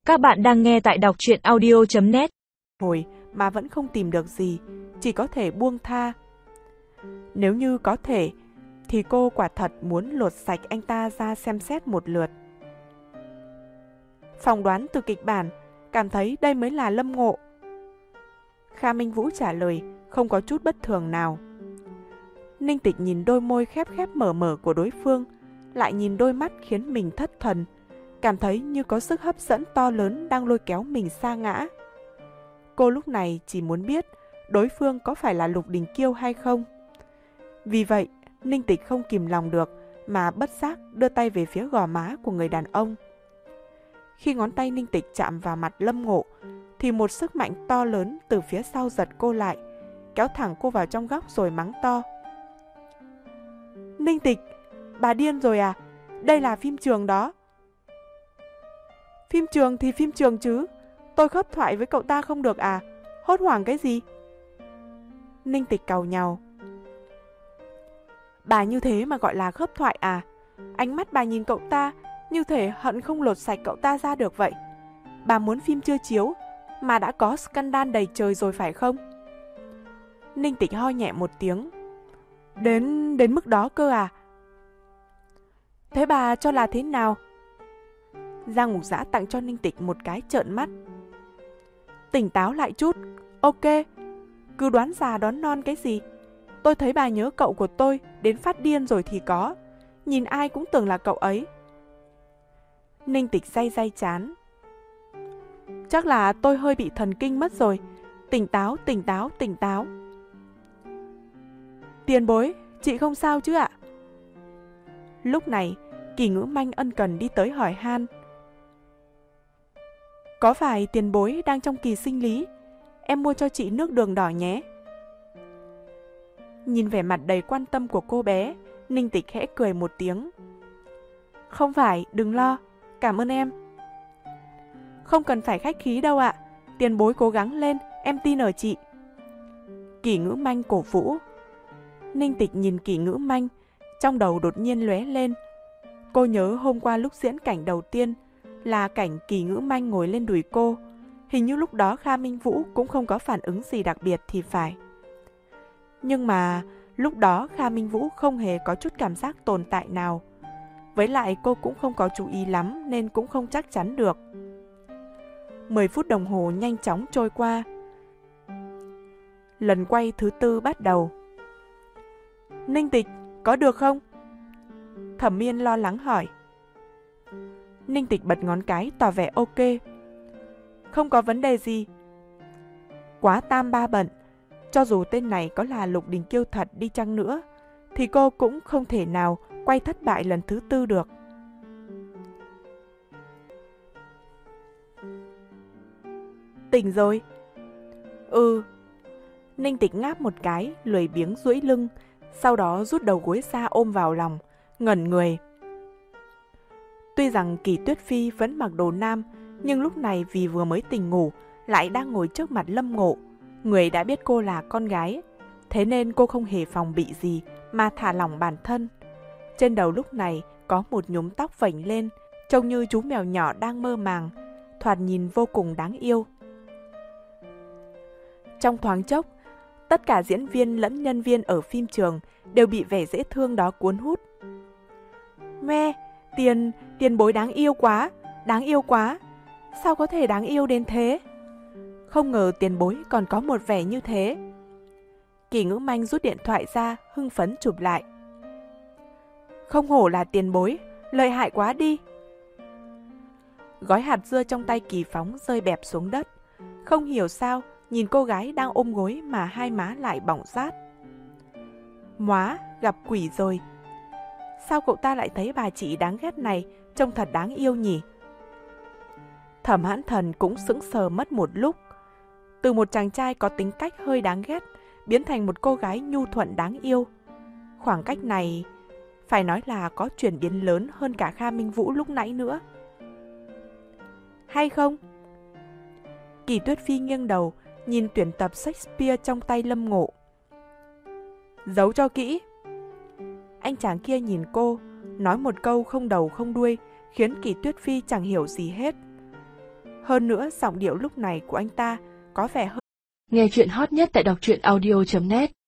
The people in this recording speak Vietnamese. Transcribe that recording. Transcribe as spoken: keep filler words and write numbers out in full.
Các bạn đang nghe tại đọc truyện audio chấm net. Hồi mà vẫn không tìm được gì, chỉ có thể buông tha. Nếu như có thể, thì cô quả thật muốn lột sạch anh ta ra xem xét một lượt. Phỏng đoán từ kịch bản, cảm thấy đây mới là Lâm Ngộ. Kha Minh Vũ trả lời, không có chút bất thường nào. Ninh Tịch nhìn đôi môi khép khép mở mở của đối phương, lại nhìn đôi mắt khiến mình thất thần, cảm thấy như có sức hấp dẫn to lớn đang lôi kéo mình sa ngã. Cô lúc này chỉ muốn biết đối phương có phải là Lục Đình Kiêu hay không. Vì vậy, Ninh Tịch không kìm lòng được mà bất giác đưa tay về phía gò má của người đàn ông. Khi ngón tay Ninh Tịch chạm vào mặt Lâm Ngộ, thì một sức mạnh to lớn từ phía sau giật cô lại, kéo thẳng cô vào trong góc rồi mắng to. Ninh Tịch, bà điên rồi à? Đây là phim trường đó. Phim trường thì phim trường chứ, tôi khớp thoại với cậu ta không được à? Hốt hoảng cái gì? Ninh Tịch càu nhàu. Bà như thế mà gọi là khớp thoại à? Ánh mắt bà nhìn cậu ta như thể hận không lột sạch cậu ta ra được vậy. Bà muốn phim chưa chiếu mà đã có scandal đầy trời rồi phải không? Ninh Tịch ho nhẹ một tiếng. Đến đến mức đó cơ à? Thế bà cho là thế nào? Giang Ngục Giã tặng cho Ninh Tịch một cái trợn mắt. Tỉnh táo lại chút, ok. Cứ đoán già đoán non cái gì? Tôi thấy bà nhớ cậu của tôi đến phát điên rồi thì có. Nhìn ai cũng tưởng là cậu ấy. Ninh Tịch day day chán. Chắc là tôi hơi bị thần kinh mất rồi. Tỉnh táo, tỉnh táo, tỉnh táo. Tiền bối, chị không sao chứ ạ? Lúc này, Kỳ Ngữ Manh ân cần đi tới hỏi han. Có phải tiền bối đang trong kỳ sinh lý? Em mua cho chị nước đường đỏ nhé. Nhìn vẻ mặt đầy quan tâm của cô bé, Ninh Tịch khẽ cười một tiếng. Không phải, đừng lo, cảm ơn em. Không cần phải khách khí đâu ạ, tiền bối cố gắng lên, em tin ở chị. Kỳ Ngữ Manh cổ vũ. Ninh Tịch nhìn Kỳ Ngữ Manh, trong đầu đột nhiên lóe lên. Cô nhớ hôm qua lúc diễn cảnh đầu tiên là cảnh Kỳ Ngữ Manh ngồi lên đùi cô. Hình như lúc đó Kha Minh Vũ cũng không có phản ứng gì đặc biệt thì phải. Nhưng mà lúc đó Kha Minh Vũ không hề có chút cảm giác tồn tại nào. Với lại cô cũng không có chú ý lắm nên cũng không chắc chắn được. Mười phút đồng hồ nhanh chóng trôi qua. Lần quay thứ tư bắt đầu. Ninh Tịch, có được không? Thẩm Miên lo lắng hỏi. Ninh Tịch bật ngón cái tỏ vẻ ok. Không có vấn đề gì. Quá tam ba bận, cho dù tên này có là Lục Đình Kiêu thật đi chăng nữa, thì cô cũng không thể nào quay thất bại lần thứ tư được. Tỉnh rồi. Ừ. Ninh Tịch ngáp một cái, lười biếng duỗi lưng, sau đó rút đầu gối ra ôm vào lòng, ngẩn người. Tuy rằng Kỳ Tuyết Phi vẫn mặc đồ nam, nhưng lúc này vì vừa mới tỉnh ngủ, lại đang ngồi trước mặt Lâm Ngộ. Người đã biết cô là con gái, thế nên cô không hề phòng bị gì mà thả lỏng bản thân. Trên đầu lúc này có một nhúm tóc vểnh lên, trông như chú mèo nhỏ đang mơ màng, thoạt nhìn vô cùng đáng yêu. Trong thoáng chốc, tất cả diễn viên lẫn nhân viên ở phim trường đều bị vẻ dễ thương đó cuốn hút. Mẹ, tiền, tiền bối đáng yêu quá, đáng yêu quá. Sao có thể đáng yêu đến thế? Không ngờ tiền bối còn có một vẻ như thế. Kỳ Ngữ Manh rút điện thoại ra, hưng phấn chụp lại. Không hổ là tiền bối, lợi hại quá đi. Gói hạt dưa trong tay Kỳ Phóng rơi bẹp xuống đất. Không hiểu sao, nhìn cô gái đang ôm gối mà hai má lại bỏng rát. Móa, gặp quỷ rồi. Sao cậu ta lại thấy bà chị đáng ghét này trông thật đáng yêu nhỉ? Thẩm Hãn Thần cũng sững sờ mất một lúc. Từ một chàng trai có tính cách hơi đáng ghét biến thành một cô gái nhu thuận đáng yêu. Khoảng cách này phải nói là có chuyển biến lớn hơn cả Kha Minh Vũ lúc nãy nữa. Hay không? Kỳ Tuyết Phi nghiêng đầu nhìn tuyển tập Shakespeare trong tay Lâm Ngộ. Giấu cho kỹ. Anh chàng kia nhìn cô, nói một câu không đầu không đuôi, khiến Kỳ Tuyết Phi chẳng hiểu gì hết. Hơn nữa, giọng điệu lúc này của anh ta có vẻ hơi... Nghe chuyện hot nhất tại đọc truyện audio chấm net